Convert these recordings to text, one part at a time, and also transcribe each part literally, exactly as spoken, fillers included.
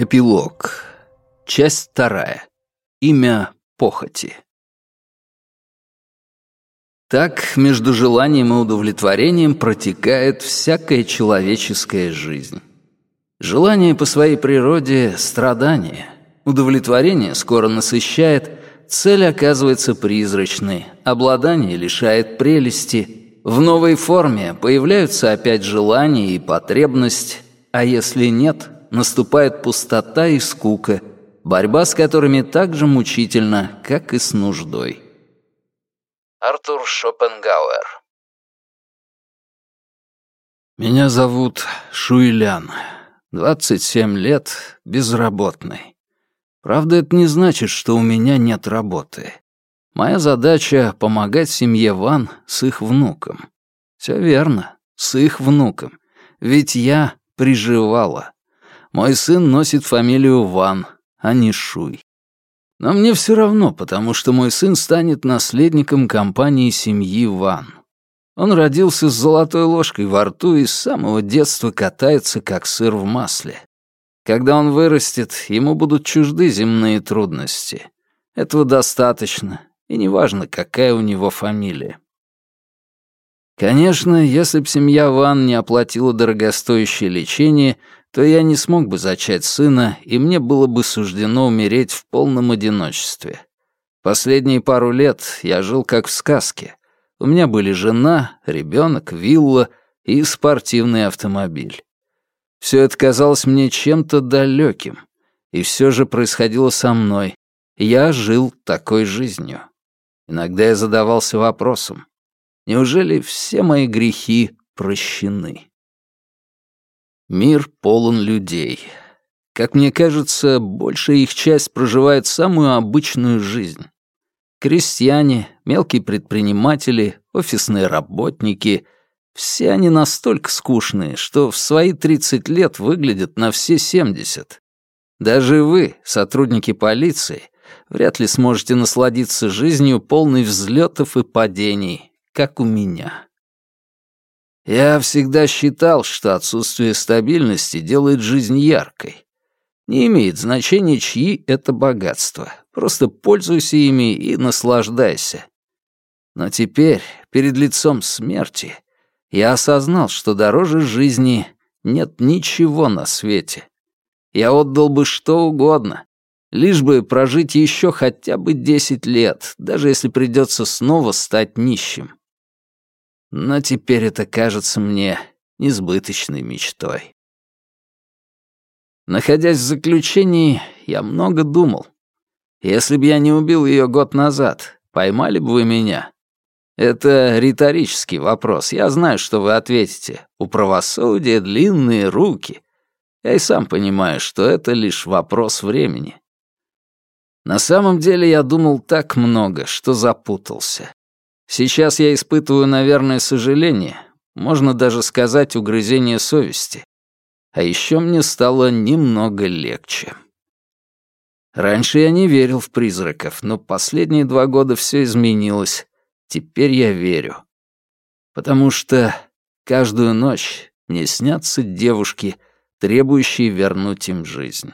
Эпилог. Часть вторая. Имя похоти. Так между желанием и удовлетворением протекает всякая человеческая жизнь. Желание по своей природе — страдание. Удовлетворение скоро насыщает, цель оказывается призрачной, обладание лишает прелести, в новой форме появляются опять желания и потребность, а если нет, наступает пустота и скука, борьба с которыми так же мучительна, как и с нуждой. Артур Шопенгауэр. Меня зовут Шуйлян. двадцать семь лет, безработный. Правда, это не значит, что у меня нет работы. Моя задача — помогать семье Ван с их внуком. Все верно, с их внуком. Ведь я приживала. Мой сын носит фамилию Ван, а не Шуй. Но мне все равно, потому что мой сын станет наследником компании семьи Ван. Он родился с золотой ложкой во рту и с самого детства катается, как сыр в масле. Когда он вырастет, ему будут чужды земные трудности. Этого достаточно, и неважно, какая у него фамилия. Конечно, если б семья Ван не оплатила дорогостоящее лечение, то я не смог бы зачать сына, и мне было бы суждено умереть в полном одиночестве. Последние пару лет я жил как в сказке. У меня были жена, ребенок, вилла и спортивный автомобиль. Все это казалось мне чем-то далеким, и все же происходило со мной. Я жил такой жизнью. Иногда я задавался вопросом: неужели все мои грехи прощены? Мир полон людей. Как мне кажется, большая их часть проживает самую обычную жизнь. Крестьяне, мелкие предприниматели, офисные работники — все они настолько скучные, что в свои тридцать лет выглядят на все семьдесят. Даже вы, сотрудники полиции, вряд ли сможете насладиться жизнью, полной взлетов и падений, как у меня. Я всегда считал, что отсутствие стабильности делает жизнь яркой. Не имеет значения, чьи это богатства. Просто пользуйся ими и наслаждайся. Но теперь, перед лицом смерти, я осознал, что дороже жизни нет ничего на свете. Я отдал бы что угодно, лишь бы прожить еще хотя бы десять лет, даже если придется снова стать нищим. Но теперь это кажется мне несбыточной мечтой. Находясь в заключении, я много думал. Если бы я не убил ее год назад, поймали бы вы меня? Это риторический вопрос. Я знаю, что вы ответите. У правосудия длинные руки. Я и сам понимаю, что это лишь вопрос времени. На самом деле я думал так много, что запутался. Сейчас я испытываю, наверное, сожаление, можно даже сказать, угрызение совести. А еще мне стало немного легче. Раньше я не верил в призраков, но последние два года все изменилось. Теперь я верю. Потому что каждую ночь мне снятся девушки, требующие вернуть им жизнь.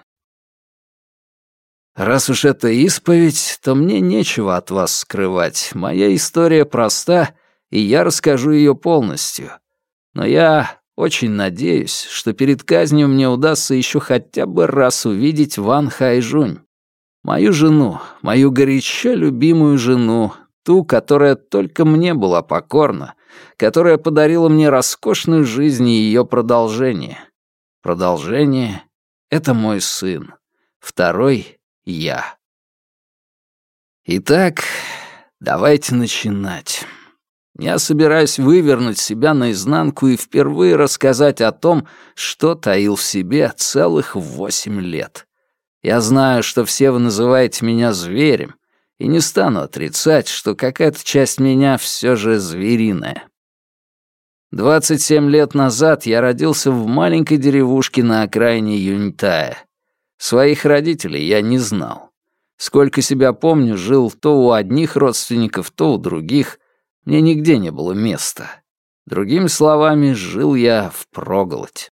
Раз уж это исповедь, то мне нечего от вас скрывать. Моя история проста, и я расскажу ее полностью. Но я очень надеюсь, что перед казнью мне удастся еще хотя бы раз увидеть Ван Хайжунь. Мою жену, мою горячо любимую жену, ту, которая только мне была покорна, которая подарила мне роскошную жизнь и ее продолжение. Продолжение — это мой сын. Второй — я. Итак, давайте начинать. Я собираюсь вывернуть себя наизнанку и впервые рассказать о том, что таил в себе целых восемь лет. Я знаю, что все вы называете меня зверем, и не стану отрицать, что какая-то часть меня все же звериная. двадцать семь лет назад я родился в маленькой деревушке на окраине Юньтая. Своих родителей я не знал. Сколько себя помню, жил то у одних родственников, то у других. Мне нигде не было места. Другими словами, жил я впроголодь.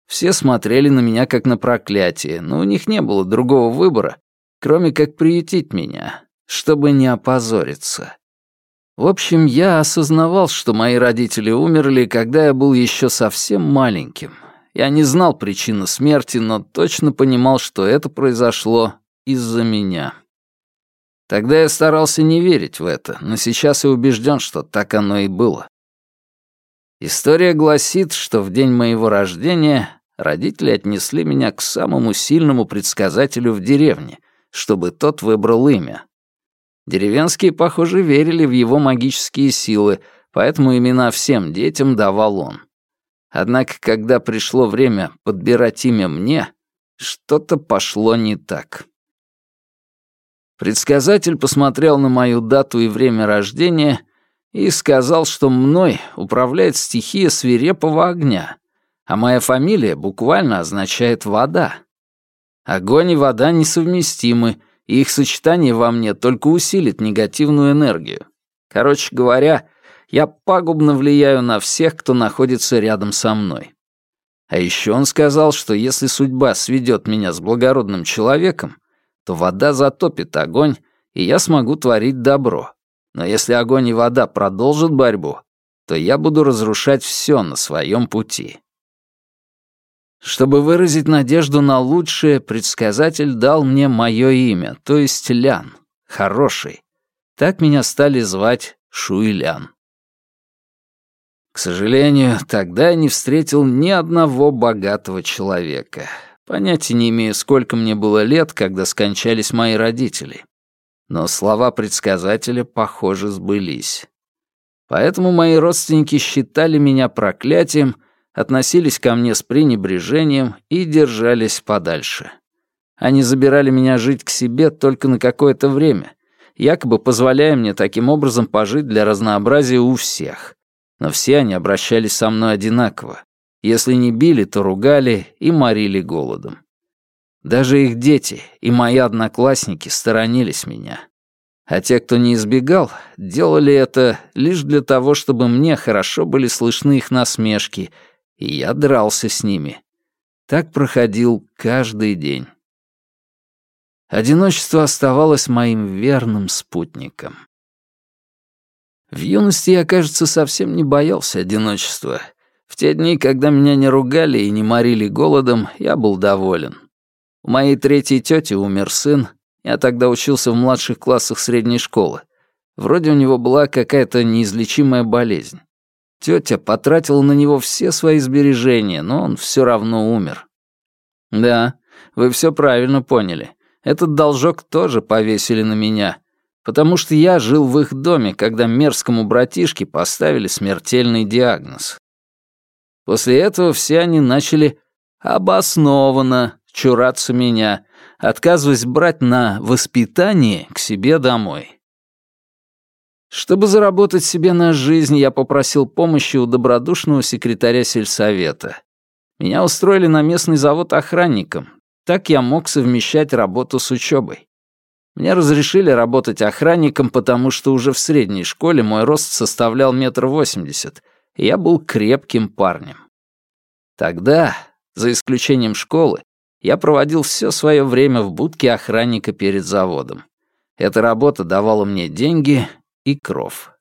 Все смотрели на меня как на проклятие, но у них не было другого выбора, кроме как приютить меня, чтобы не опозориться. В общем, я осознавал, что мои родители умерли, когда я был еще совсем маленьким. Я не знал причины смерти, но точно понимал, что это произошло из-за меня. Тогда я старался не верить в это, но сейчас я убежден, что так оно и было. История гласит, что в день моего рождения родители отнесли меня к самому сильному предсказателю в деревне, чтобы тот выбрал имя. Деревенские, похоже, верили в его магические силы, поэтому имена всем детям давал он. Однако, когда пришло время подбирать имя мне, что-то пошло не так. Предсказатель посмотрел на мою дату и время рождения и сказал, что мной управляет стихия свирепого огня, а моя фамилия буквально означает «вода». Огонь и вода несовместимы, и их сочетание во мне только усилит негативную энергию. Короче говоря, я пагубно влияю на всех, кто находится рядом со мной. А еще он сказал, что если судьба сведет меня с благородным человеком, то вода затопит огонь, и я смогу творить добро. Но если огонь и вода продолжат борьбу, то я буду разрушать все на своем пути. Чтобы выразить надежду на лучшее, предсказатель дал мне мое имя, то есть Лян, хороший. Так меня стали звать Шуйлян. К сожалению, тогда я не встретил ни одного богатого человека. Понятия не имею, сколько мне было лет, когда скончались мои родители. Но слова предсказателя, похоже, сбылись. Поэтому мои родственники считали меня проклятием, относились ко мне с пренебрежением и держались подальше. Они забирали меня жить к себе только на какое-то время, якобы позволяя мне таким образом пожить для разнообразия у всех. Но все они обращались со мной одинаково. Если не били, то ругали и морили голодом. Даже их дети и мои одноклассники сторонились меня. А те, кто не избегал, делали это лишь для того, чтобы мне хорошо были слышны их насмешки, и я дрался с ними. Так проходил каждый день. Одиночество оставалось моим верным спутником. В юности я, кажется, совсем не боялся одиночества. В те дни, когда меня не ругали и не морили голодом, я был доволен. У моей третьей тети умер сын, я тогда учился в младших классах средней школы. Вроде у него была какая-то неизлечимая болезнь. Тетя потратила на него все свои сбережения, но он все равно умер. Да, вы все правильно поняли. Этот должок тоже повесили на меня, потому что я жил в их доме, когда мерзкому братишке поставили смертельный диагноз. После этого все они начали обоснованно чураться меня, отказываясь брать на воспитание к себе домой. Чтобы заработать себе на жизнь, я попросил помощи у добродушного секретаря сельсовета. Меня устроили на местный завод охранником. Так я мог совмещать работу с учебой. Мне разрешили работать охранником, потому что уже в средней школе мой рост составлял метр восемьдесят, и я был крепким парнем. Тогда, за исключением школы, я проводил все свое время в будке охранника перед заводом. Эта работа давала мне деньги и кров.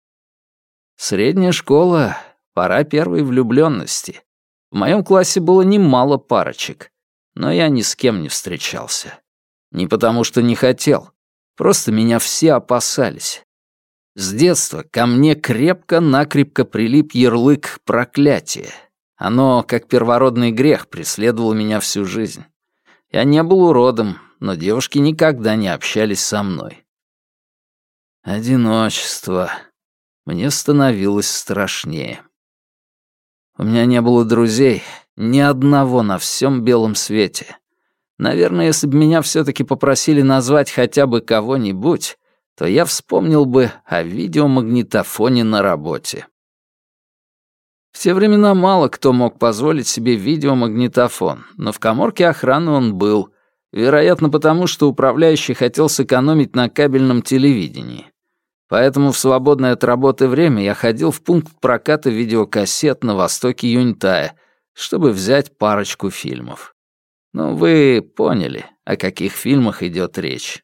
Средняя школа — пора первой влюбленности. В моем классе было немало парочек, но я ни с кем не встречался. Не потому что не хотел, просто меня все опасались. С детства ко мне крепко-накрепко прилип ярлык «проклятие». Оно, как первородный грех, преследовало меня всю жизнь. Я не был уродом, но девушки никогда не общались со мной. Одиночество. Мне становилось страшнее. У меня не было друзей, ни одного на всем белом свете. Наверное, если бы меня все-таки попросили назвать хотя бы кого-нибудь, то я вспомнил бы о видеомагнитофоне на работе. В те времена мало кто мог позволить себе видеомагнитофон, но в каморке охраны он был, вероятно, потому что управляющий хотел сэкономить на кабельном телевидении. Поэтому в свободное от работы время я ходил в пункт проката видеокассет на востоке Юньтая, чтобы взять парочку фильмов. Ну, вы поняли, о каких фильмах идет речь.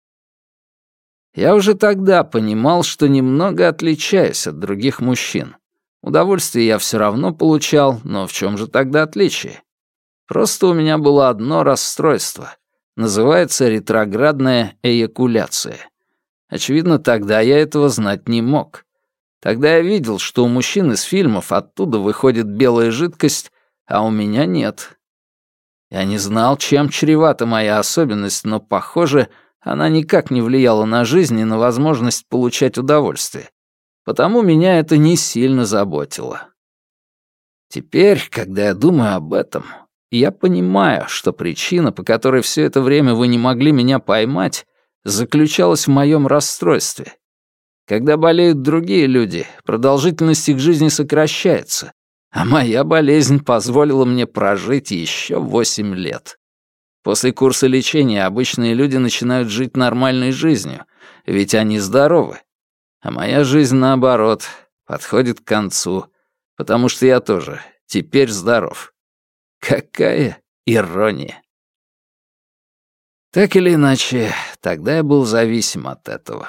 Я уже тогда понимал, что немного отличаюсь от других мужчин. Удовольствие я все равно получал, но в чем же тогда отличие? Просто у меня было одно расстройство. Называется ретроградная эякуляция. Очевидно, тогда я этого знать не мог. Тогда я видел, что у мужчин из фильмов оттуда выходит белая жидкость, а у меня нет. Я не знал, чем чревата моя особенность, но, похоже, она никак не влияла на жизнь и на возможность получать удовольствие. Потому меня это не сильно заботило. Теперь, когда я думаю об этом, я понимаю, что причина, по которой все это время вы не могли меня поймать, заключалась в моем расстройстве. Когда болеют другие люди, продолжительность их жизни сокращается, а моя болезнь позволила мне прожить еще восемь лет. После курса лечения обычные люди начинают жить нормальной жизнью, ведь они здоровы. А моя жизнь, наоборот, подходит к концу, потому что я тоже теперь здоров. Какая ирония. Так или иначе, тогда я был зависим от этого.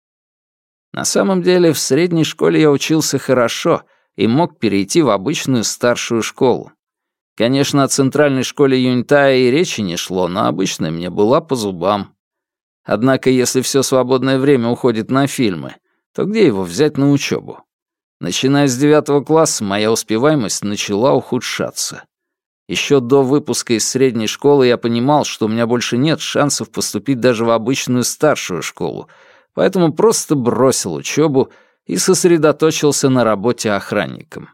На самом деле, в средней школе я учился хорошо и мог перейти в обычную старшую школу. Конечно, о центральной школе Юньтая и речи не шло, но обычная мне была по зубам. Однако, если все свободное время уходит на фильмы, то где его взять на учебу? Начиная с девятого класса, моя успеваемость начала ухудшаться. Еще до выпуска из средней школы я понимал, что у меня больше нет шансов поступить даже в обычную старшую школу, поэтому просто бросил учебу и сосредоточился на работе охранником.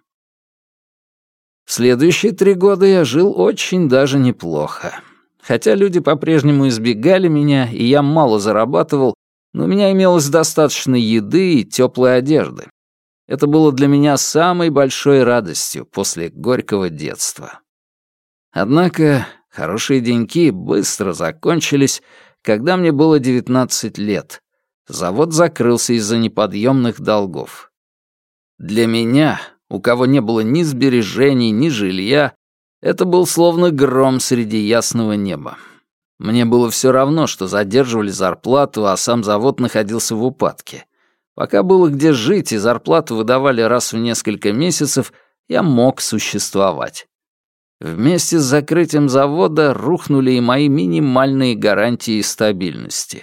В следующие три года я жил очень даже неплохо. Хотя люди по-прежнему избегали меня, и я мало зарабатывал, но у меня имелось достаточно еды и теплой одежды. Это было для меня самой большой радостью после горького детства. Однако хорошие деньки быстро закончились, когда мне было девятнадцать лет. Завод закрылся из-за неподъемных долгов. Для меня, у кого не было ни сбережений, ни жилья, это был словно гром среди ясного неба. Мне было все равно, что задерживали зарплату, а сам завод находился в упадке. Пока было где жить и зарплату выдавали раз в несколько месяцев, я мог существовать. Вместе с закрытием завода рухнули и мои минимальные гарантии стабильности.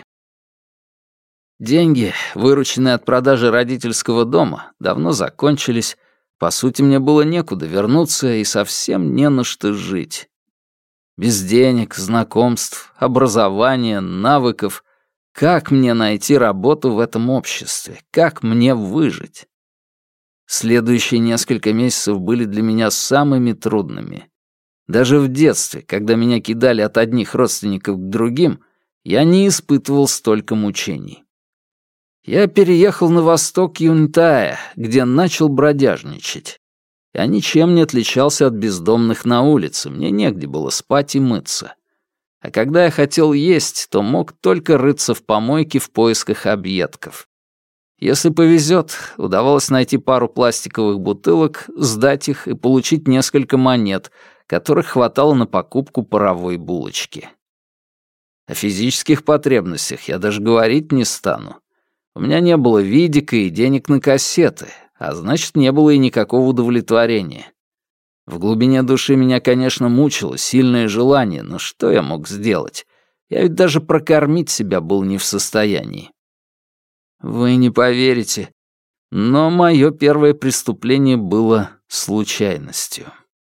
Деньги, вырученные от продажи родительского дома, давно закончились. По сути, мне было некуда вернуться и совсем не на что жить. Без денег, знакомств, образования, навыков. Как мне найти работу в этом обществе? Как мне выжить? Следующие несколько месяцев были для меня самыми трудными. Даже в детстве, когда меня кидали от одних родственников к другим, я не испытывал столько мучений. Я переехал на восток Юньтая, где начал бродяжничать. Я ничем не отличался от бездомных на улице, мне негде было спать и мыться. А когда я хотел есть, то мог только рыться в помойке в поисках объедков. Если повезет, удавалось найти пару пластиковых бутылок, сдать их и получить несколько монет, которых хватало на покупку паровой булочки. О физических потребностях я даже говорить не стану. У меня не было видика и денег на кассеты, а значит, не было и никакого удовлетворения. В глубине души меня, конечно, мучило сильное желание, но что я мог сделать? Я ведь даже прокормить себя был не в состоянии. Вы не поверите, но мое первое преступление было случайностью.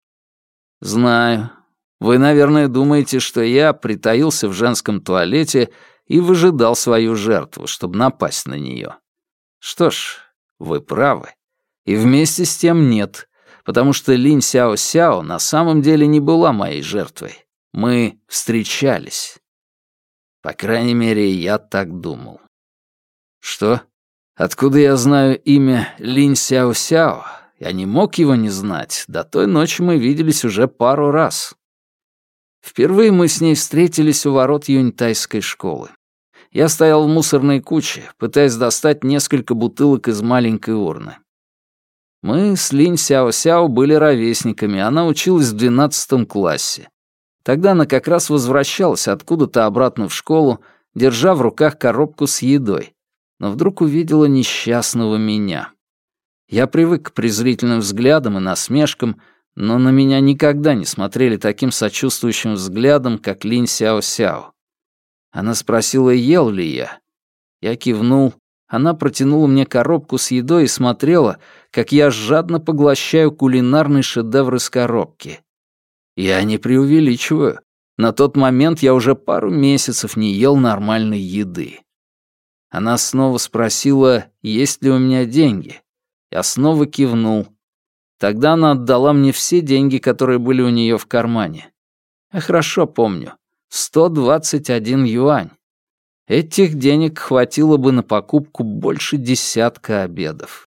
Знаю, вы, наверное, думаете, что я притаился в женском туалете и выжидал свою жертву, чтобы напасть на нее. Что ж, вы правы. И вместе с тем нет, потому что Линь Сяо-Сяо на самом деле не была моей жертвой. Мы встречались. По крайней мере, я так думал. Что? Откуда я знаю имя Линь Сяо-Сяо? Я не мог его не знать. До той ночи мы виделись уже пару раз. Впервые мы с ней встретились у ворот юньтайской школы. Я стоял в мусорной куче, пытаясь достать несколько бутылок из маленькой урны. Мы с Линь Сяо-Сяо были ровесниками, она училась в двенадцатом классе. Тогда она как раз возвращалась откуда-то обратно в школу, держа в руках коробку с едой, но вдруг увидела несчастного меня. Я привык к презрительным взглядам и насмешкам, но на меня никогда не смотрели таким сочувствующим взглядом, как Линь Сяо-Сяо. Она спросила, ел ли я. Я кивнул. Она протянула мне коробку с едой и смотрела, как я жадно поглощаю кулинарный шедевр из коробки. Я не преувеличиваю. На тот момент я уже пару месяцев не ел нормальной еды. Она снова спросила, есть ли у меня деньги. Я снова кивнул. Тогда она отдала мне все деньги, которые были у нее в кармане. Я хорошо помню. сто двадцать один юань. Этих денег хватило бы на покупку больше десятка обедов.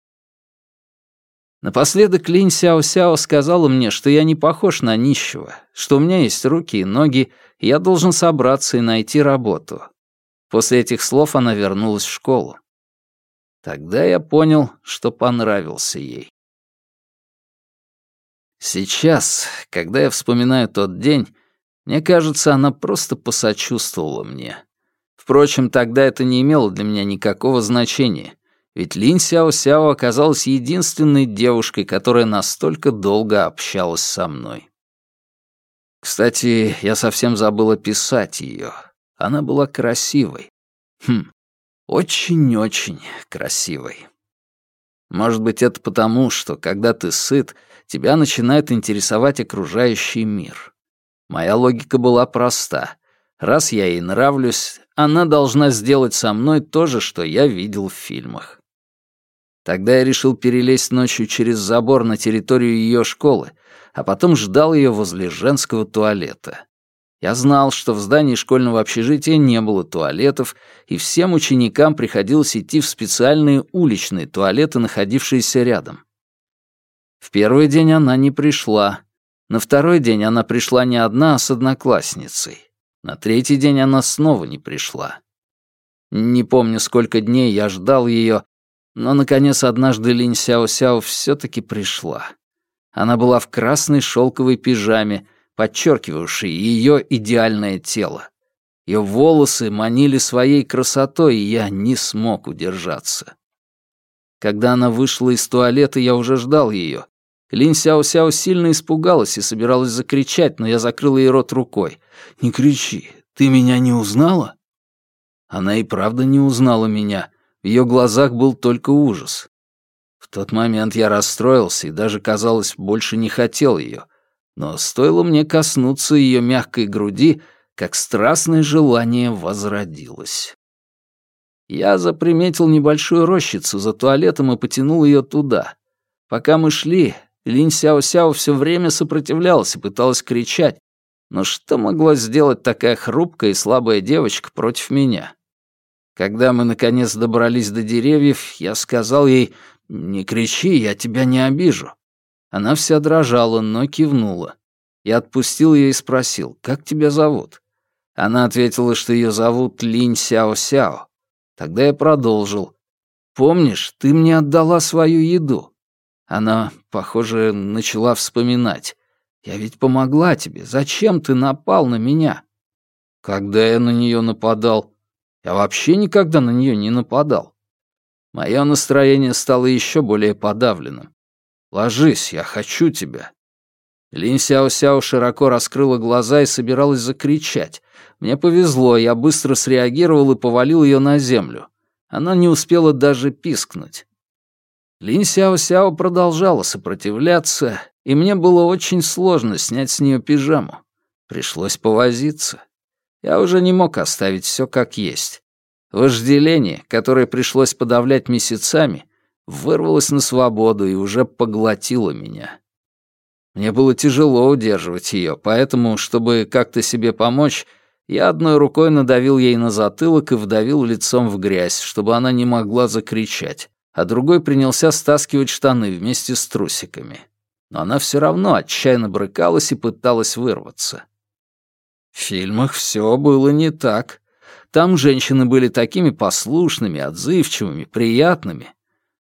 Напоследок Линь Сяо-Сяо сказала мне, что я не похож на нищего, что у меня есть руки и ноги, и я должен собраться и найти работу. После этих слов она вернулась в школу. Тогда я понял, что понравился ей. Сейчас, когда я вспоминаю тот день, мне кажется, она просто посочувствовала мне. Впрочем, тогда это не имело для меня никакого значения, ведь Линь Сяо-Сяо оказалась единственной девушкой, которая настолько долго общалась со мной. Кстати, я совсем забыл описать ее. Она была красивой. Хм, очень-очень красивой. Может быть, это потому, что, когда ты сыт, тебя начинает интересовать окружающий мир. Моя логика была проста. Раз я ей нравлюсь, она должна сделать со мной то же, что я видел в фильмах. Тогда я решил перелезть ночью через забор на территорию ее школы, а потом ждал ее возле женского туалета. Я знал, что в здании школьного общежития не было туалетов, и всем ученикам приходилось идти в специальные уличные туалеты, находившиеся рядом. В первый день она не пришла. На второй день она пришла не одна, а с одноклассницей. На третий день она снова не пришла. Не помню, сколько дней я ждал ее, но, наконец, однажды Линь Сяо-Сяо все-таки пришла. Она была в красной шелковой пижаме, подчеркивавшей ее идеальное тело. Ее волосы манили своей красотой, и я не смог удержаться. Когда она вышла из туалета, я уже ждал ее. Линь Сяо-Сяо сильно испугалась и собиралась закричать, но я закрыл ей рот рукой. «Не кричи, ты меня не узнала?» Она и правда не узнала меня. В ее глазах был только ужас. В тот момент я расстроился и даже, казалось, больше не хотел ее. Но стоило мне коснуться ее мягкой груди, как страстное желание возродилось. Я заприметил небольшую рощицу за туалетом и потянул ее туда. Пока мы шли, Линь Сяо-Сяо все время сопротивлялась и пыталась кричать, но что могла сделать такая хрупкая и слабая девочка против меня? Когда мы, наконец, добрались до деревьев, я сказал ей: «Не кричи, я тебя не обижу». Она вся дрожала, но кивнула. Я отпустил ее и спросил: «Как тебя зовут?» Она ответила, что ее зовут Линь Сяо-Сяо. Тогда я продолжил: «Помнишь, ты мне отдала свою еду?» Она, похоже, начала вспоминать. «Я ведь помогла тебе. Зачем ты напал на меня?» «Когда я на нее нападал? Я вообще никогда на нее не нападал». Мое настроение стало еще более подавленным. «Ложись, я хочу тебя». Линь Сяо-Сяо широко раскрыла глаза и собиралась закричать. Мне повезло, я быстро среагировал и повалил ее на землю. Она не успела даже пискнуть. Линь Сяо-Сяо продолжала сопротивляться, и мне было очень сложно снять с нее пижаму. Пришлось повозиться. Я уже не мог оставить все как есть. Вожделение, которое пришлось подавлять месяцами, вырвалось на свободу и уже поглотило меня. Мне было тяжело удерживать ее, поэтому, чтобы как-то себе помочь, я одной рукой надавил ей на затылок и вдавил лицом в грязь, чтобы она не могла закричать, а другой принялся стаскивать штаны вместе с трусиками. Но она все равно отчаянно брыкалась и пыталась вырваться. В фильмах все было не так. Там женщины были такими послушными, отзывчивыми, приятными.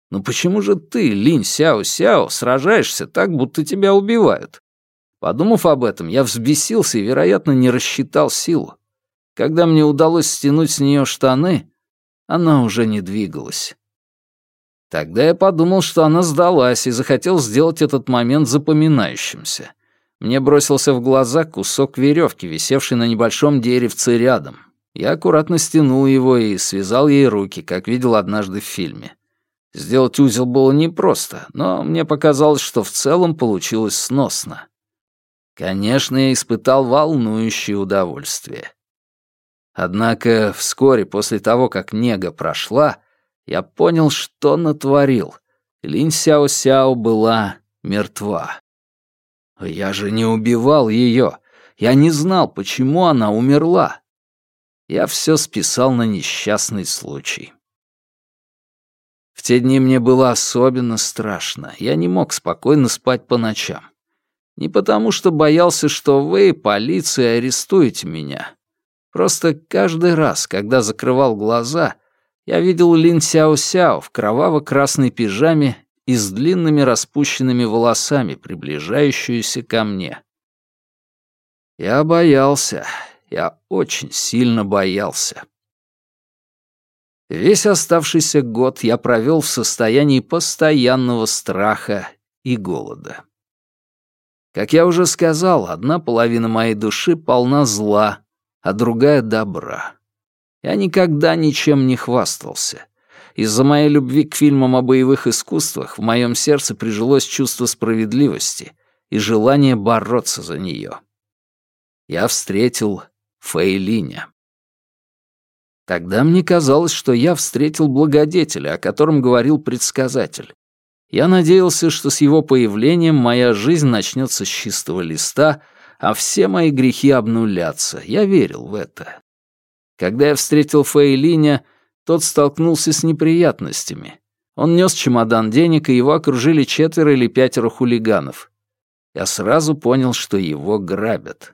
«Ну почему же ты, Линь Сяо Сяо, сражаешься так, будто тебя убивают?» Подумав об этом, я взбесился и, вероятно, не рассчитал силу. Когда мне удалось стянуть с нее штаны, она уже не двигалась. Тогда я подумал, что она сдалась, и захотел сделать этот момент запоминающимся. Мне бросился в глаза кусок веревки, висевший на небольшом деревце рядом. Я аккуратно стянул его и связал ей руки, как видел однажды в фильме. Сделать узел было непросто, но мне показалось, что в целом получилось сносно. Конечно, я испытал волнующее удовольствие. Однако вскоре после того, как нега прошла, я понял, что натворил. Линь Сяо Сяо была мертва. Я же не убивал ее. Я не знал, почему она умерла. Я все списал на несчастный случай. В те дни мне было особенно страшно. Я не мог спокойно спать по ночам. Не потому, что боялся, что вы, полиция, арестуете меня. Просто каждый раз, когда закрывал глаза, я видел Линь Сяо Сяо в кроваво-красной пижаме и с длинными распущенными волосами, приближающуюся ко мне. Я боялся, я очень сильно боялся. Весь оставшийся год я провел в состоянии постоянного страха и голода. Как я уже сказал, одна половина моей души полна зла, а другая — добра. Я никогда ничем не хвастался. Из-за моей любви к фильмам о боевых искусствах в моем сердце прижилось чувство справедливости и желание бороться за нее. Я встретил Фэйлиня. Тогда мне казалось, что я встретил благодетеля, о котором говорил предсказатель. Я надеялся, что с его появлением моя жизнь начнется с чистого листа, а все мои грехи обнулятся. Я верил в это. Когда я встретил Фэйлиня, тот столкнулся с неприятностями. Он нес чемодан денег, и его окружили четверо или пятеро хулиганов. Я сразу понял, что его грабят.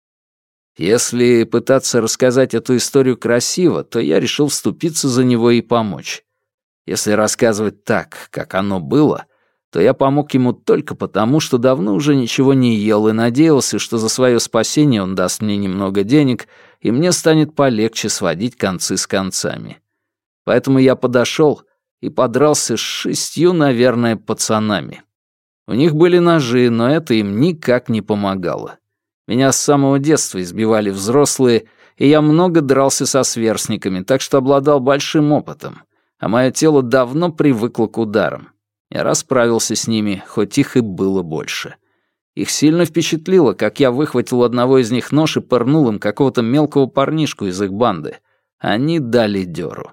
Если пытаться рассказать эту историю красиво, то я решил вступиться за него и помочь. Если рассказывать так, как оно было, то я помог ему только потому, что давно уже ничего не ел и надеялся, что за свое спасение он даст мне немного денег, и мне станет полегче сводить концы с концами. Поэтому я подошел и подрался с шестью, наверное, пацанами. У них были ножи, но это им никак не помогало. Меня с самого детства избивали взрослые, и я много дрался со сверстниками, так что обладал большим опытом, а мое тело давно привыкло к ударам. Я расправился с ними, хоть их и было больше. Их сильно впечатлило, как я выхватил у одного из них нож и пырнул им какого-то мелкого парнишку из их банды. Они дали дёру.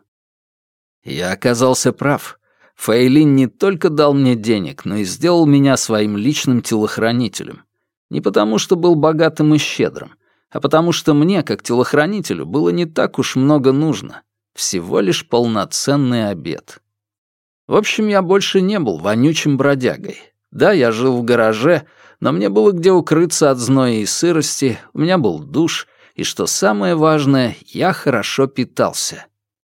Я оказался прав. Фэйлин не только дал мне денег, но и сделал меня своим личным телохранителем. Не потому, что был богатым и щедрым, а потому что мне, как телохранителю, было не так уж много нужно. Всего лишь полноценный обед. В общем, я больше не был вонючим бродягой. Да, я жил в гараже, но мне было где укрыться от зноя и сырости, у меня был душ, и, что самое важное, я хорошо питался.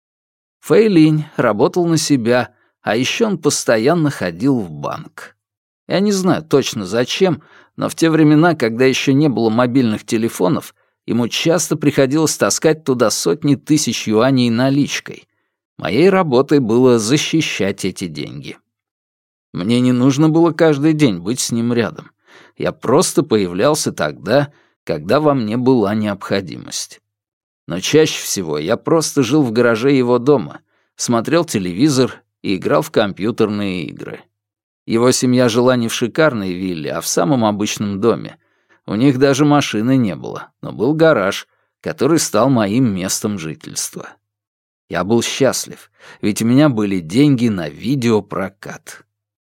Фэйлинь работал на себя, а еще он постоянно ходил в банк. Я не знаю точно зачем, но в те времена, когда еще не было мобильных телефонов, ему часто приходилось таскать туда сотни тысяч юаней наличкой. Моей работой было защищать эти деньги. Мне не нужно было каждый день быть с ним рядом. Я просто появлялся тогда, когда во мне была необходимость. Но чаще всего я просто жил в гараже его дома, смотрел телевизор и играл в компьютерные игры. Его семья жила не в шикарной вилле, а в самом обычном доме. У них даже машины не было, но был гараж, который стал моим местом жительства. Я был счастлив, ведь у меня были деньги на видеопрокат.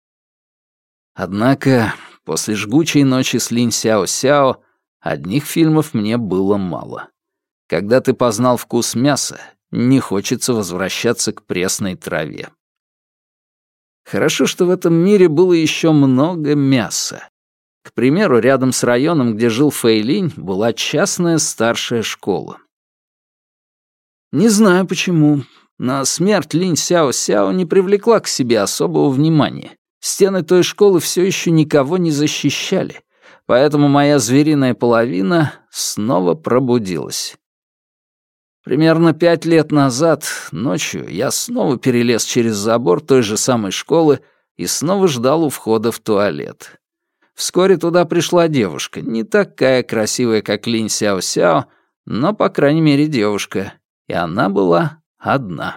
Однако после жгучей ночи с Линь Сяо Сяо одних фильмов мне было мало. Когда ты познал вкус мяса, не хочется возвращаться к пресной траве. Хорошо, что в этом мире было еще много мяса. К примеру, рядом с районом, где жил Фэйлинь, была частная старшая школа. Не знаю почему, Но смерть Линь Сяо-Сяо не привлекла к себе особого внимания. Стены той школы все еще никого не защищали, поэтому моя звериная половина снова пробудилась. Примерно пять лет назад, ночью, я снова перелез через забор той же самой школы и снова ждал у входа в туалет. Вскоре туда пришла девушка, не такая красивая, как Линь Сяо-Сяо, но, по крайней мере, девушка, и она была одна.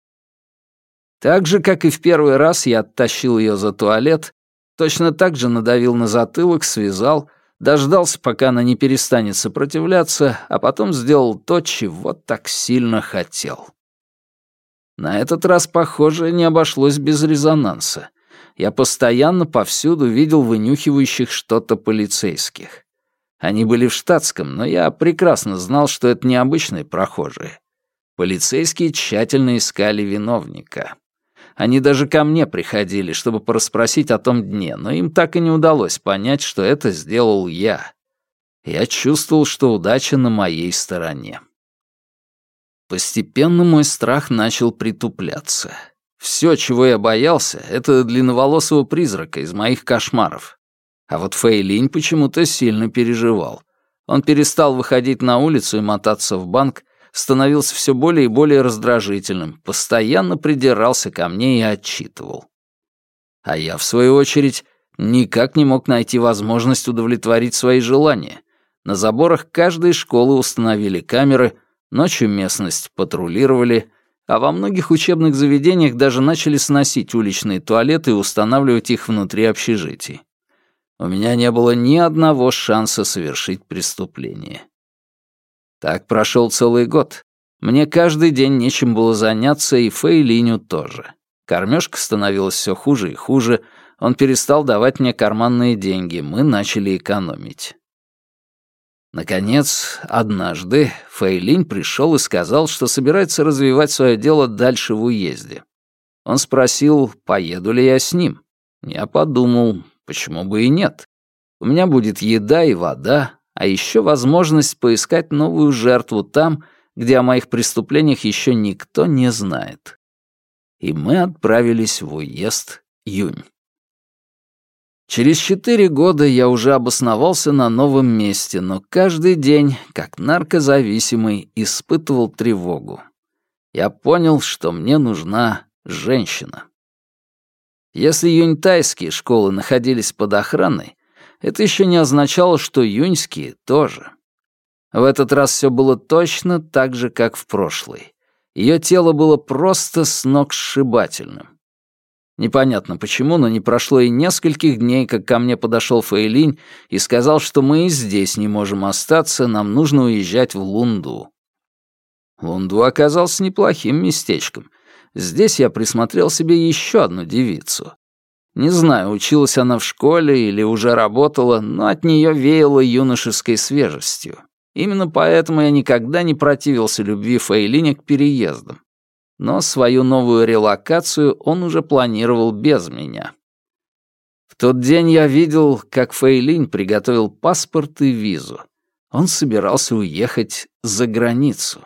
Так же, как и в первый раз, я оттащил ее за туалет, точно так же надавил на затылок, связал, дождался, пока она не перестанет сопротивляться, а потом сделал то, чего так сильно хотел. На этот раз, похоже, не обошлось без резонанса. Я постоянно повсюду видел вынюхивающих что-то полицейских. Они были в штатском, но я прекрасно знал, что это не обычные прохожие. Полицейские тщательно искали виновника. Они даже ко мне приходили, чтобы порасспросить о том дне, но им так и не удалось понять, что это сделал я. Я чувствовал, что удача на моей стороне. Постепенно мой страх начал притупляться. Все, чего я боялся, это длинноволосого призрака из моих кошмаров. А вот Фэй Линь почему-то сильно переживал. Он перестал выходить на улицу и мотаться в банк, становился все более и более раздражительным, постоянно придирался ко мне и отчитывал. А я, в свою очередь, никак не мог найти возможность удовлетворить свои желания. На заборах каждой школы установили камеры, ночью местность патрулировали, а во многих учебных заведениях даже начали сносить уличные туалеты и устанавливать их внутри общежитий. У меня не было ни одного шанса совершить преступление. Так прошел целый год. Мне каждый день нечем было заняться, и Фэй Линю тоже. Кормежка становилась все хуже и хуже, он перестал давать мне карманные деньги, мы начали экономить. Наконец, однажды Фэй Линь пришел и сказал, что собирается развивать свое дело дальше в уезде. Он спросил, поеду ли я с ним. Я подумал, почему бы и нет. У меня будет еда и вода, а еще возможность поискать новую жертву там, где о моих преступлениях еще никто не знает. И мы отправились в уезд Юнь. Через четыре года я уже обосновался на новом месте, но каждый день, как наркозависимый, испытывал тревогу. Я понял, что мне нужна женщина. Если юньтайские школы находились под охраной, это еще не означало, что юньские тоже. В этот раз все было точно так же, как в прошлый. Ее тело было просто сногсшибательным. Непонятно почему, но не прошло и нескольких дней, как ко мне подошел Фэй Линь и сказал, что мы и здесь не можем остаться, нам нужно уезжать в Лунду. Лунду оказался неплохим местечком. Здесь я присмотрел себе еще одну девицу. Не знаю, училась она в школе или уже работала, но от нее веяло юношеской свежестью. Именно поэтому я никогда не противился любви Фэй Линя к переездам. Но свою новую релокацию он уже планировал без меня. В тот день я видел, как Фэй Линь приготовил паспорт и визу. Он собирался уехать за границу.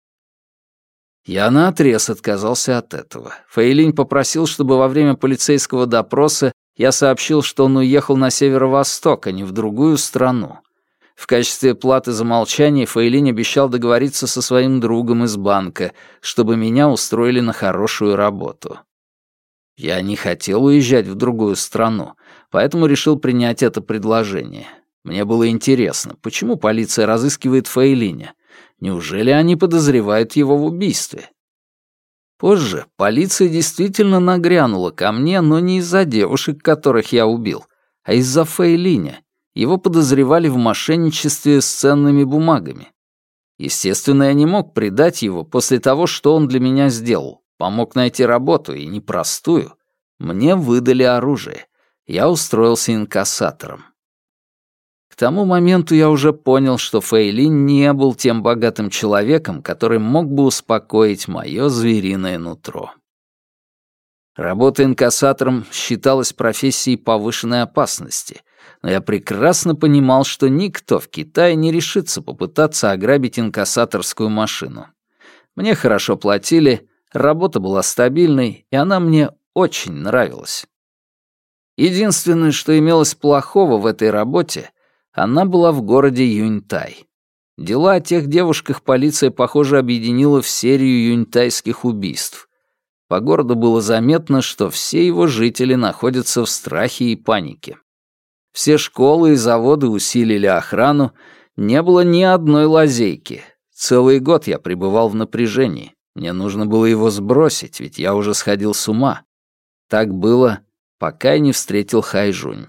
Я наотрез отказался от этого. Фэй Линь попросил, чтобы во время полицейского допроса я сообщил, что он уехал на северо-восток, а не в другую страну. В качестве платы за молчание Фэй Линь обещал договориться со своим другом из банка, чтобы меня устроили на хорошую работу. Я не хотел уезжать в другую страну, поэтому решил принять это предложение. Мне было интересно, почему полиция разыскивает Фэй Линя? Неужели они подозревают его в убийстве? Позже полиция действительно нагрянула ко мне, но не из-за девушек, которых я убил, а из-за Фэй Линя. Его подозревали в мошенничестве с ценными бумагами. Естественно, я не мог предать его после того, что он для меня сделал. Помог найти работу, и непростую. Мне выдали оружие. Я устроился инкассатором. К тому моменту я уже понял, что Фэй Линь не был тем богатым человеком, который мог бы успокоить мое звериное нутро. Работа инкассатором считалась профессией повышенной опасности, но я прекрасно понимал, что никто в Китае не решится попытаться ограбить инкассаторскую машину. Мне хорошо платили, Работа была стабильной, и она мне очень нравилась. Единственное, что имелось плохого в этой работе, она была в городе Юньтай. Дела о тех девушках полиция, похоже, объединила в серию юньтайских убийств. По городу было заметно, что все его жители находятся в страхе и панике. Все школы и заводы усилили охрану, не было ни одной лазейки. Целый год я пребывал в напряжении. Мне нужно было его сбросить, ведь я уже сходил с ума. Так было, пока я не встретил Хайжунь.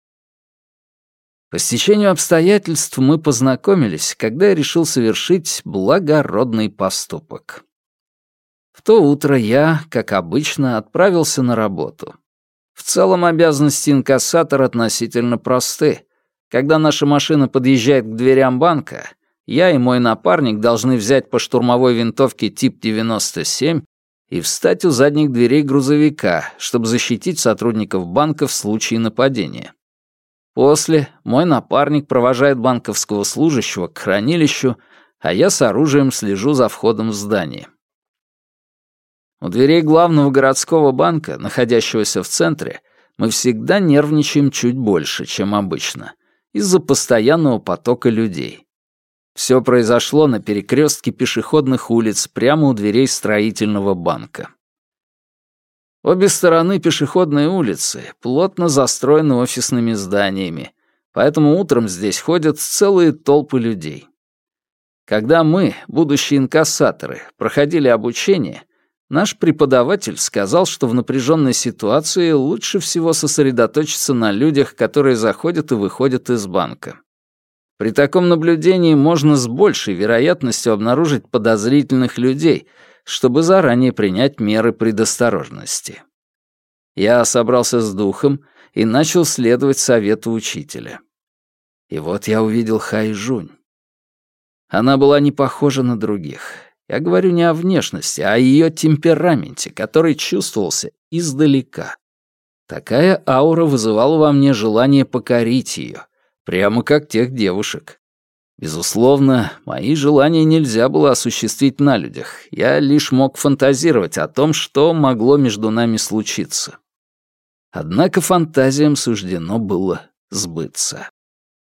По стечению обстоятельств мы познакомились, когда я решил совершить благородный поступок. В то утро я, как обычно, отправился на работу. В целом обязанности инкассатора относительно просты. Когда наша машина подъезжает к дверям банка, я и мой напарник должны взять по штурмовой винтовке тип девяносто семь и встать у задних дверей грузовика, чтобы защитить сотрудников банка в случае нападения. После мой напарник провожает банковского служащего к хранилищу, а я с оружием слежу за входом в здание. У дверей главного городского банка, находящегося в центре, мы всегда нервничаем чуть больше, чем обычно, из-за постоянного потока людей. Все произошло на перекрестке пешеходных улиц прямо у дверей строительного банка. Обе стороны пешеходной улицы плотно застроены офисными зданиями, поэтому утром здесь ходят целые толпы людей. Когда мы, будущие инкассаторы, проходили обучение, наш преподаватель сказал, что в напряженной ситуации лучше всего сосредоточиться на людях, которые заходят и выходят из банка. При таком наблюдении можно с большей вероятностью обнаружить подозрительных людей, чтобы заранее принять меры предосторожности. Я собрался с духом и начал следовать совету учителя. И вот я увидел Хайжунь. Она была не похожа на других. Я говорю не о внешности, а о ее темпераменте, который чувствовался издалека. Такая аура вызывала во мне желание покорить ее, прямо как тех девушек. Безусловно, мои желания нельзя было осуществить на людях. Я лишь мог фантазировать о том, что могло между нами случиться. Однако фантазиям суждено было сбыться.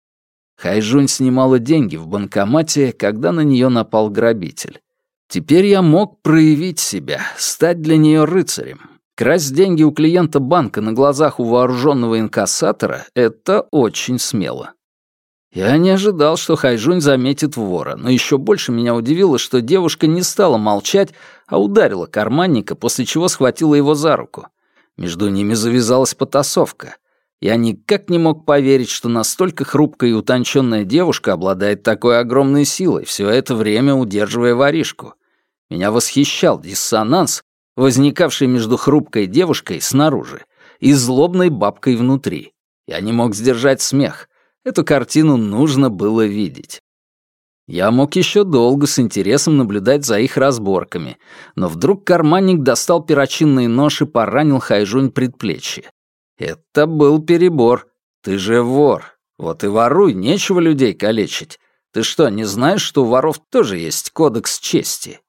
Хайжунь снимала деньги в банкомате, когда на нее напал грабитель. Теперь я мог проявить себя, стать для нее рыцарем. Красть деньги у клиента банка на глазах у вооруженного инкассатора — это очень смело. Я не ожидал, что Хайжунь заметит вора, но еще больше меня удивило, что девушка не стала молчать, а ударила карманника, после чего схватила его за руку. Между ними завязалась потасовка. Я никак не мог поверить, что настолько хрупкая и утонченная девушка обладает такой огромной силой, все это время удерживая воришку. Меня восхищал диссонанс, возникавший между хрупкой девушкой снаружи и злобной бабкой внутри. Я не мог сдержать смех. Эту картину нужно было видеть. Я мог еще долго с интересом наблюдать за их разборками, но вдруг карманник достал перочинный нож и поранил Хайжунь предплечье. Это был перебор. Ты же вор. Вот и воруй, нечего людей калечить. Ты что, не знаешь, что у воров тоже есть кодекс чести?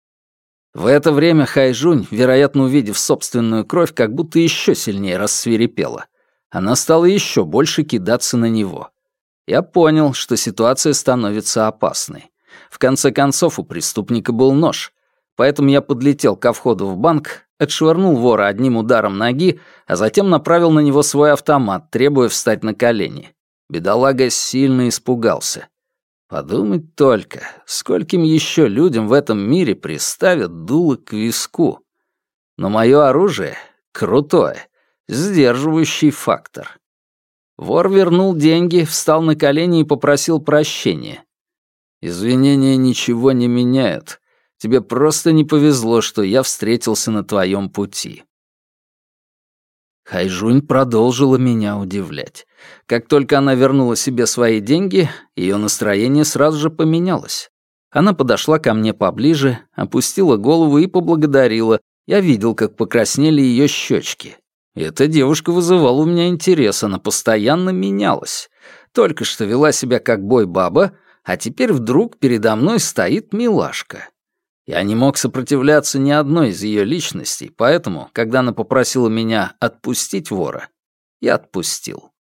В это время Хайжунь, вероятно, увидев собственную кровь, как будто еще сильнее рассвирепела. Она стала еще больше кидаться на него. Я понял, что ситуация становится опасной. В конце концов, у преступника был нож. Поэтому я подлетел ко входу в банк, отшвырнул вора одним ударом ноги, а затем направил на него свой автомат, требуя встать на колени. Бедолага сильно испугался. Подумать только, скольким еще людям в этом мире приставят дуло к виску. Но мое оружие крутое, сдерживающий фактор. Вор вернул деньги, встал на колени и попросил прощения. «Извинения ничего не меняют. Тебе просто не повезло, что я встретился на твоем пути». Хайжунь продолжила меня удивлять. Как только она вернула себе свои деньги, ее настроение сразу же поменялось. Она подошла ко мне поближе, опустила голову и поблагодарила. Я видел, как покраснели ее щечки. Эта девушка вызывала у меня интерес, она постоянно менялась. Только что вела себя как бой-баба, а теперь вдруг передо мной стоит милашка. Я не мог сопротивляться ни одной из ее личностей, поэтому, когда она попросила меня отпустить вора, я отпустил.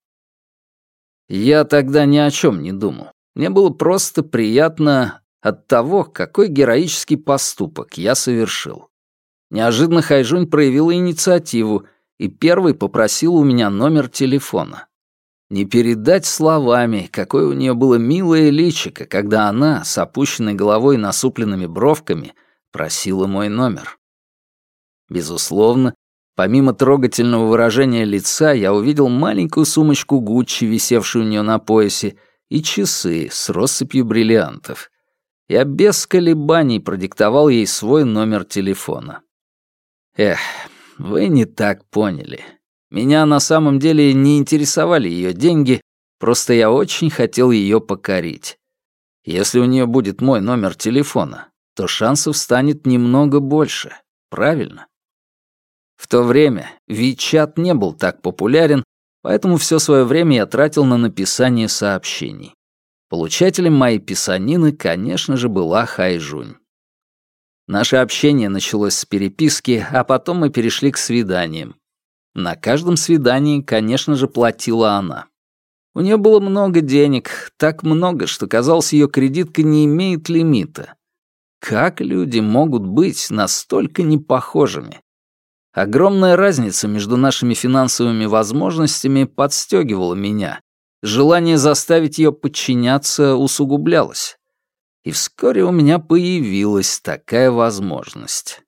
Я тогда ни о чем не думал. Мне было просто приятно от того, какой героический поступок я совершил. Неожиданно Хайжунь проявила инициативу и первой попросила у меня номер телефона. Не передать словами, какое у нее было милое личико, когда она, с опущенной головой и насупленными бровками, просила мой номер. Безусловно, помимо трогательного выражения лица, я увидел маленькую сумочку Гуччи, висевшую у нее на поясе, и часы с россыпью бриллиантов. Я без колебаний продиктовал ей свой номер телефона. Эх, вы не так поняли. Меня на самом деле не интересовали ее деньги, просто я очень хотел ее покорить. Если у нее будет мой номер телефона, то шансов станет немного больше, правильно? В то время Вичат не был так популярен, поэтому все свое время я тратил на написание сообщений. Получателем моей писанины, конечно же, была Хайжунь. Наше общение началось с переписки, а потом мы перешли к свиданиям. На каждом свидании, конечно же, платила она. У нее было много денег, так много, что, казалось, ее кредитка не имеет лимита. Как люди могут быть настолько непохожими? Огромная разница между нашими финансовыми возможностями подстегивала меня. Желание заставить ее подчиняться усугублялось. И вскоре у меня появилась такая возможность.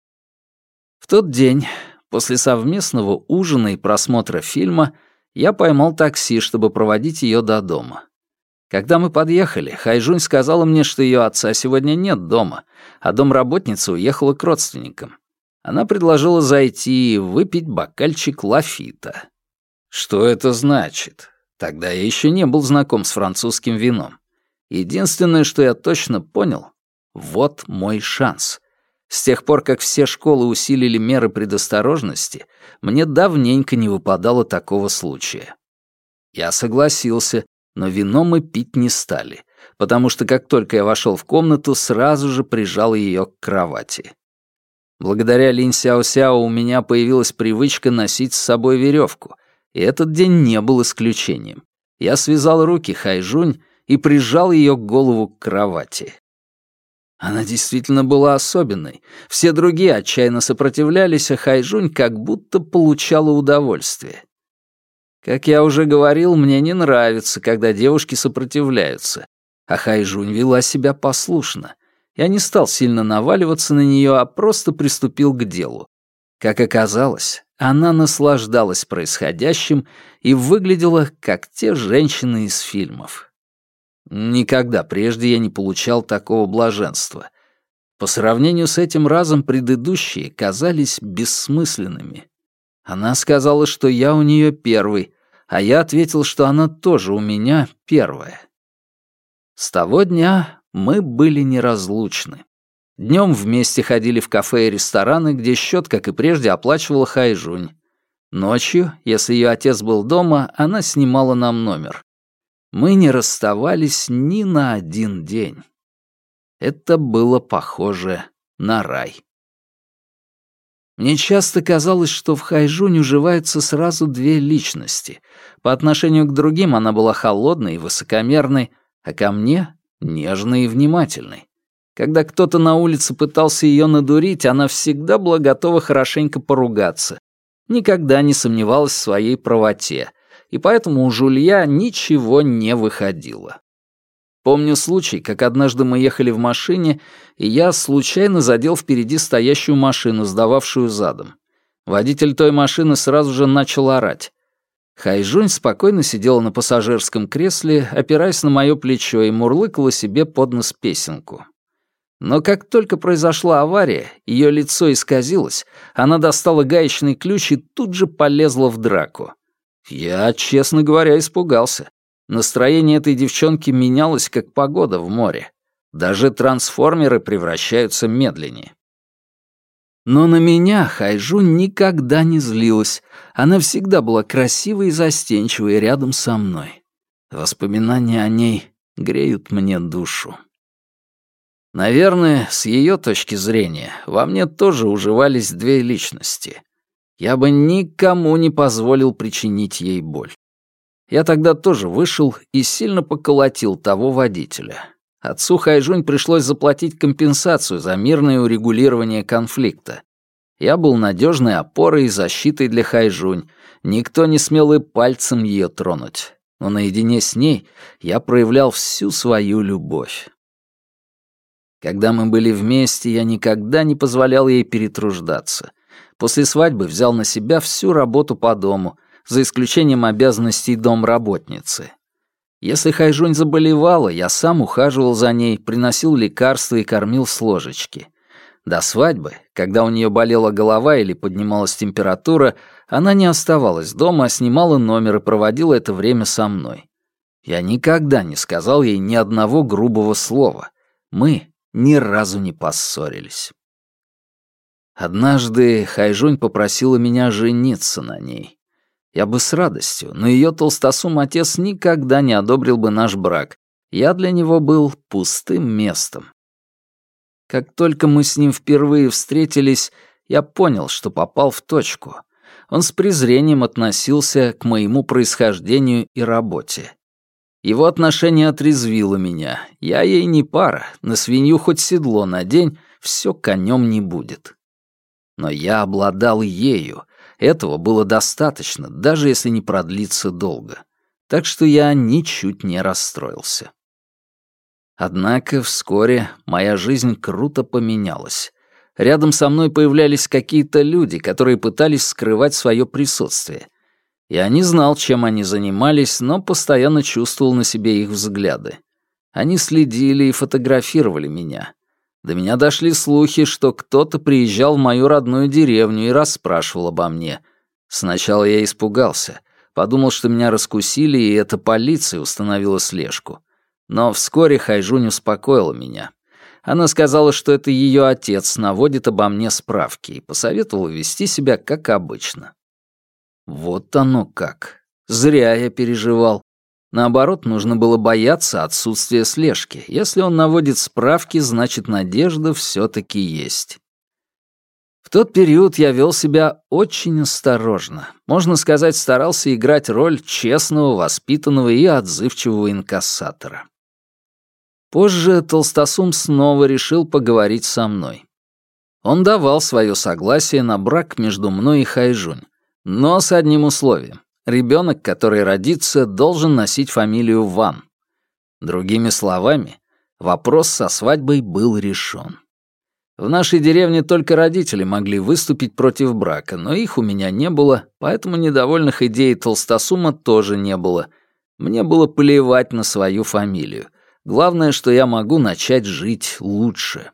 В тот день, после совместного ужина и просмотра фильма, я поймал такси, чтобы проводить ее до дома. Когда мы подъехали, Хайжунь сказала мне, что ее отца сегодня нет дома, а домработница уехала к родственникам. Она предложила зайти и выпить бокальчик лафита. Что это значит? Тогда я еще не был знаком с французским вином. Единственное, что я точно понял — вот мой шанс. С тех пор, как все школы усилили меры предосторожности, мне давненько не выпадало такого случая. Я согласился, но вино мы пить не стали, потому что как только я вошел в комнату, сразу же прижал ее к кровати. Благодаря Линь Сяо-Сяо у меня появилась привычка носить с собой веревку, и этот день не был исключением. Я связал руки Хайжунь и прижал ее голову к кровати. Она действительно была особенной. Все другие отчаянно сопротивлялись, а Хайжунь как будто получала удовольствие. Как я уже говорил, мне не нравится, когда девушки сопротивляются, а Хайжунь вела себя послушно. Я не стал сильно наваливаться на нее, а просто приступил к делу. Как оказалось, она наслаждалась происходящим и выглядела, как те женщины из фильмов. Никогда прежде я не получал такого блаженства. По сравнению с этим разом предыдущие казались бессмысленными. Она сказала, что я у нее первый, а я ответил, что она тоже у меня первая. С того дня мы были неразлучны. Днем вместе ходили в кафе и рестораны, где счет, как и прежде, оплачивала Хайжунь. Ночью, если ее отец был дома, она снимала нам номер. Мы не расставались ни на один день. Это было похоже на рай. Мне часто казалось, что в Хайжунь уживаются сразу две личности. По отношению к другим она была холодной и высокомерной, а ко мне — нежной и внимательной. Когда кто-то на улице пытался ее надурить, она всегда была готова хорошенько поругаться. Никогда не сомневалась в своей правоте, и поэтому у Жулья ничего не выходило. Помню случай, как однажды мы ехали в машине, и я случайно задел впереди стоящую машину, сдававшую задом. Водитель той машины сразу же начал орать. Хайжунь спокойно сидела на пассажирском кресле, опираясь на мое плечо, и мурлыкала себе под нос песенку. Но как только произошла авария, ее лицо исказилось, она достала гаечный ключ и тут же полезла в драку. Я, честно говоря, испугался. Настроение этой девчонки менялось, как погода в море. Даже трансформеры превращаются медленнее. Но на меня Хайжунь никогда не злилась. Она всегда была красивой и застенчивой рядом со мной. Воспоминания о ней греют мне душу. Наверное, с ее точки зрения, во мне тоже уживались две личности. Я бы никому не позволил причинить ей боль. Я тогда тоже вышел и сильно поколотил того водителя. Отцу Хайжунь пришлось заплатить компенсацию за мирное урегулирование конфликта. Я был надежной опорой и защитой для Хайжунь. Никто не смел и пальцем ее тронуть. Но наедине с ней я проявлял всю свою любовь. Когда мы были вместе, я никогда не позволял ей перетруждаться. После свадьбы взял на себя всю работу по дому, за исключением обязанностей домработницы. Если Хайжунь заболевала, я сам ухаживал за ней, приносил лекарства и кормил с ложечки. До свадьбы, когда у нее болела голова или поднималась температура, она не оставалась дома, а снимала номер и проводила это время со мной. Я никогда не сказал ей ни одного грубого слова. Мы ни разу не поссорились. Однажды Хайжунь попросила меня жениться на ней. Я бы с радостью, но ее толстосум отец никогда не одобрил бы наш брак. Я для него был пустым местом. Как только мы с ним впервые встретились, я понял, что попал в точку. Он с презрением относился к моему происхождению и работе. Его отношение отрезвило меня. Я ей не пара, на свинью хоть седло надень, все конем не будет. Но я обладал ею. Этого было достаточно, даже если не продлится долго. Так что я ничуть не расстроился. Однако вскоре моя жизнь круто поменялась. Рядом со мной появлялись какие-то люди, которые пытались скрывать свое присутствие. Я не знал, чем они занимались, но постоянно чувствовал на себе их взгляды. Они следили и фотографировали меня. До меня дошли слухи, что кто-то приезжал в мою родную деревню и расспрашивал обо мне. Сначала я испугался, подумал, что меня раскусили, и эта полиция установила слежку. Но вскоре Хайжунь успокоила меня. Она сказала, что это ее отец наводит обо мне справки, и посоветовала вести себя как обычно. Вот оно как. Зря я переживал. Наоборот, нужно было бояться отсутствия слежки. Если он наводит справки, значит, надежда все-таки есть. В тот период я вел себя очень осторожно. Можно сказать, старался играть роль честного, воспитанного и отзывчивого инкассатора. Позже Толстосум снова решил поговорить со мной. Он давал свое согласие на брак между мной и Хайжунь, но с одним условием. Ребенок, который родится, должен носить фамилию Ван. Другими словами, вопрос со свадьбой был решен. В нашей деревне только родители могли выступить против брака, но их у меня не было, поэтому недовольных идей Толстосума тоже не было. Мне было плевать на свою фамилию. Главное, что я могу начать жить лучше.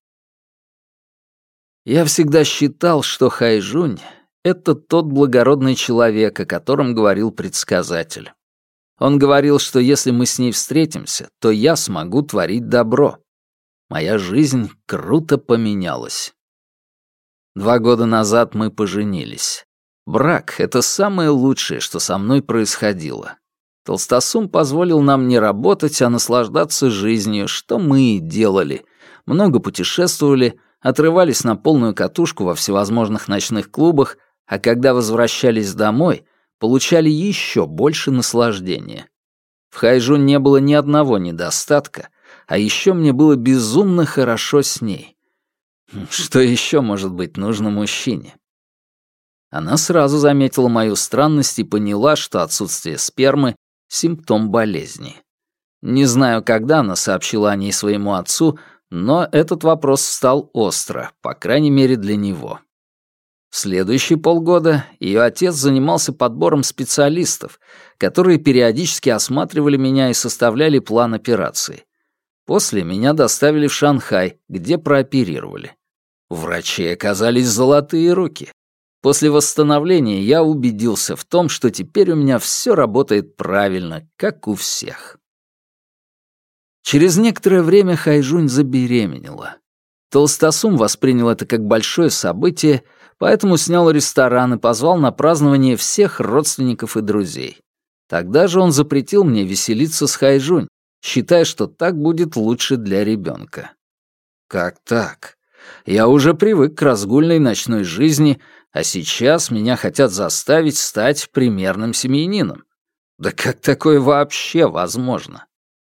Я всегда считал, что Хайжунь — это тот благородный человек, о котором говорил предсказатель. Он говорил, что если мы с ней встретимся, то я смогу творить добро. Моя жизнь круто поменялась. Два года назад мы поженились. Брак — это самое лучшее, что со мной происходило. Толстосум позволил нам не работать, а наслаждаться жизнью, что мы и делали. Много путешествовали, отрывались на полную катушку во всевозможных ночных клубах, а когда возвращались домой, получали еще больше наслаждения. В Хайжунь не было ни одного недостатка, а еще мне было безумно хорошо с ней. Что еще может быть нужно мужчине? Она сразу заметила мою странность и поняла, что отсутствие спермы — симптом болезни. Не знаю, когда она сообщила о ней своему отцу, но этот вопрос встал остро, по крайней мере для него. В следующие полгода ее отец занимался подбором специалистов, которые периодически осматривали меня и составляли план операции. После меня доставили в Шанхай, где прооперировали. У врачей оказались золотые руки. После восстановления я убедился в том, что теперь у меня все работает правильно, как у всех. Через некоторое время Хайжунь забеременела. Толстосум воспринял это как большое событие, поэтому снял ресторан и позвал на празднование всех родственников и друзей. Тогда же он запретил мне веселиться с Хайжунь, считая, что так будет лучше для ребенка. Как так? Я уже привык к разгульной ночной жизни, а сейчас меня хотят заставить стать примерным семьянином. Да как такое вообще возможно?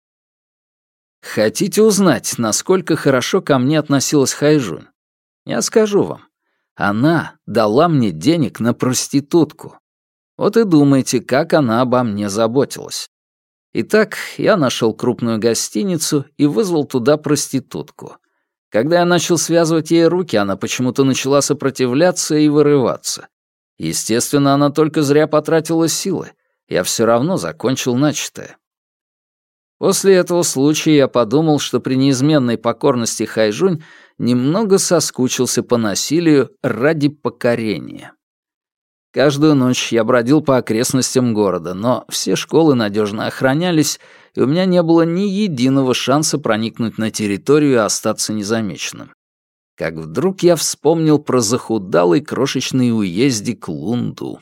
Хотите узнать, насколько хорошо ко мне относилась Хайжунь? Я скажу вам. Она дала мне денег на проститутку. Вот и думайте, как она обо мне заботилась. Итак, я нашел крупную гостиницу и вызвал туда проститутку. Когда я начал связывать ей руки, она почему-то начала сопротивляться и вырываться. Естественно, она только зря потратила силы. Я все равно закончил начатое. После этого случая я подумал, что при неизменной покорности Хайжунь немного соскучился по насилию ради покорения. Каждую ночь я бродил по окрестностям города, но все школы надежно охранялись, и у меня не было ни единого шанса проникнуть на территорию и остаться незамеченным. Как вдруг я вспомнил про захудалый крошечный уездик Лунду.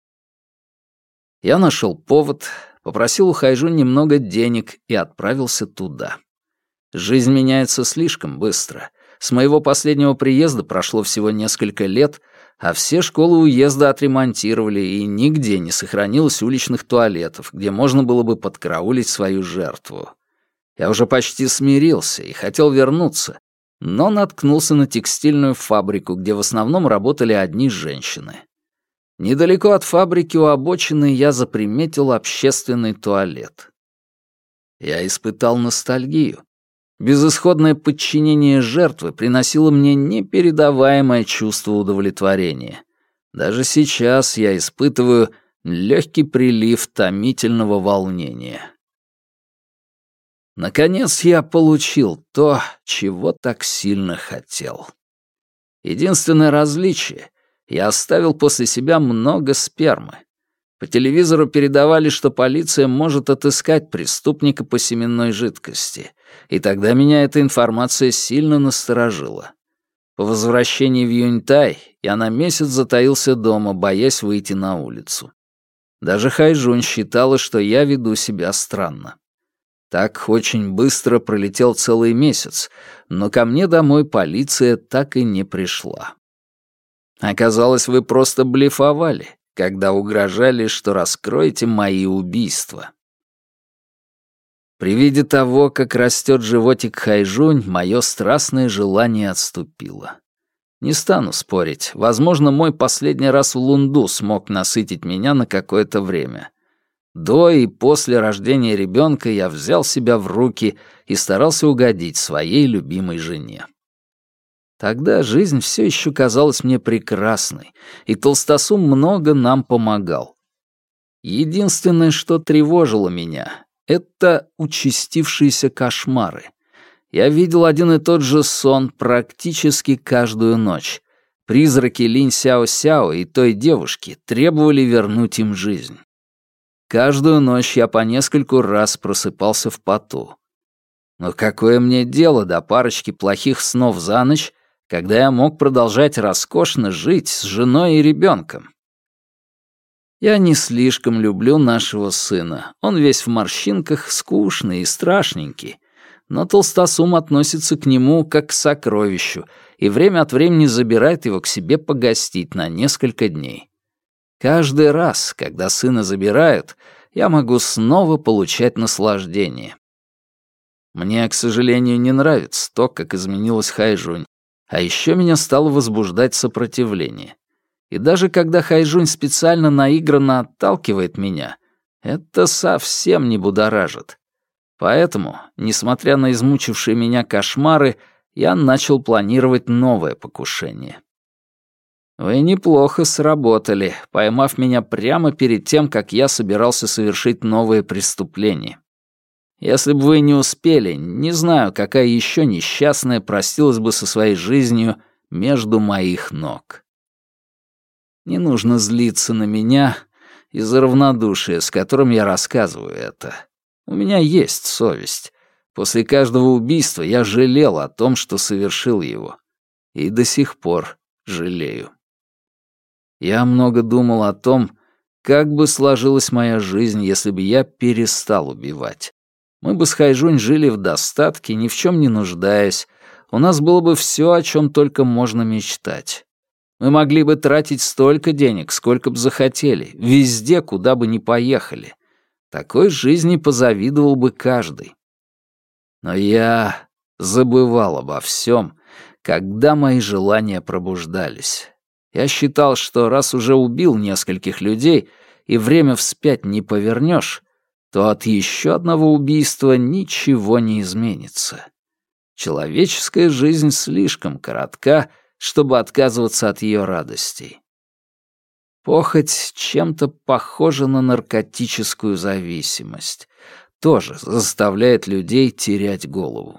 Я нашел повод, попросил у Хайжунь немного денег и отправился туда. Жизнь меняется слишком быстро. С моего последнего приезда прошло всего несколько лет, а все школы уезда отремонтировали, и нигде не сохранилось уличных туалетов, где можно было бы подкараулить свою жертву. Я уже почти смирился и хотел вернуться, но наткнулся на текстильную фабрику, где в основном работали одни женщины. Недалеко от фабрики у обочины я заприметил общественный туалет. Я испытал ностальгию. Безысходное подчинение жертвы приносило мне непередаваемое чувство удовлетворения. Даже сейчас я испытываю легкий прилив томительного волнения. Наконец я получил то, чего так сильно хотел. Единственное различие — я оставил после себя много спермы. По телевизору передавали, что полиция может отыскать преступника по семенной жидкости, и тогда меня эта информация сильно насторожила. По возвращении в Юньтай я на месяц затаился дома, боясь выйти на улицу. Даже Хайжунь считала, что я веду себя странно. Так очень быстро пролетел целый месяц, но ко мне домой полиция так и не пришла. Оказалось, вы просто блефовали, когда угрожали, что раскроете мои убийства. При виде того, как растет животик Хайжунь, мое страстное желание отступило. Не стану спорить, возможно, мой последний раз в Лунду смог насытить меня на какое-то время. До и после рождения ребенка я взял себя в руки и старался угодить своей любимой жене. Тогда жизнь все еще казалась мне прекрасной, и Толстосум много нам помогал. Единственное, что тревожило меня, — это участившиеся кошмары. Я видел один и тот же сон практически каждую ночь. Призраки Линь Сяо-Сяо и той девушки требовали вернуть им жизнь. Каждую ночь я по нескольку раз просыпался в поту. Но какое мне дело до парочки плохих снов за ночь, когда я мог продолжать роскошно жить с женой и ребенком? Я не слишком люблю нашего сына. Он весь в морщинках, скучный и страшненький. Но Толстосум относится к нему как к сокровищу и время от времени забирает его к себе погостить на несколько дней. Каждый раз, когда сына забирают, я могу снова получать наслаждение. Мне, к сожалению, не нравится то, как изменилась Хайжунь, а еще меня стало возбуждать сопротивление. И даже когда Хайжунь специально наигранно отталкивает меня, это совсем не будоражит. Поэтому, несмотря на измучившие меня кошмары, я начал планировать новое покушение. Вы неплохо сработали, поймав меня прямо перед тем, как я собирался совершить новое преступление. Если бы вы не успели, не знаю, какая еще несчастная простилась бы со своей жизнью между моих ног. Не нужно злиться на меня из-за равнодушия, с которым я рассказываю это. У меня есть совесть. После каждого убийства я жалел о том, что совершил его. И до сих пор жалею. Я много думал о том, как бы сложилась моя жизнь, если бы я перестал убивать. Мы бы с Хайжунь жили в достатке, ни в чем не нуждаясь. у нас было бы все, о чем только можно мечтать. Мы могли бы тратить столько денег, сколько бы захотели, везде, куда бы ни поехали. Такой жизни позавидовал бы каждый. Но я забывал обо всем, когда мои желания пробуждались. Я считал, что раз уже убил нескольких людей и время вспять не повернешь, то от еще одного убийства ничего не изменится. Человеческая жизнь слишком коротка, чтобы отказываться от ее радостей. Похоть чем-то похожа на наркотическую зависимость. Тоже заставляет людей терять голову.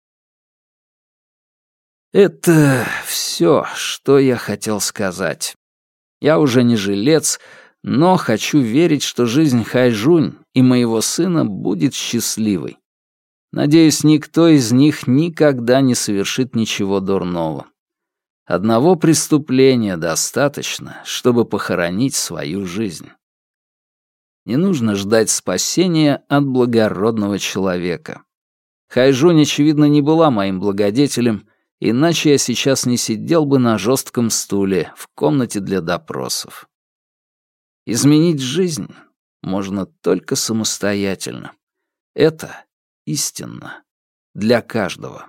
Это все, что я хотел сказать. Я уже не жилец, но хочу верить, что жизнь Хайжунь и моего сына будет счастливой. Надеюсь, никто из них никогда не совершит ничего дурного. Одного преступления достаточно, чтобы похоронить свою жизнь. Не нужно ждать спасения от благородного человека. Хайжунь, очевидно, не была моим благодетелем, иначе я сейчас не сидел бы на жестком стуле в комнате для допросов. Изменить жизнь можно только самостоятельно. Это истинно для каждого.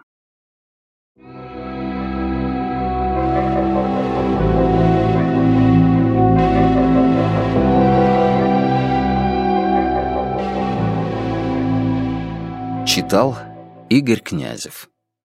Читал Игорь Князев.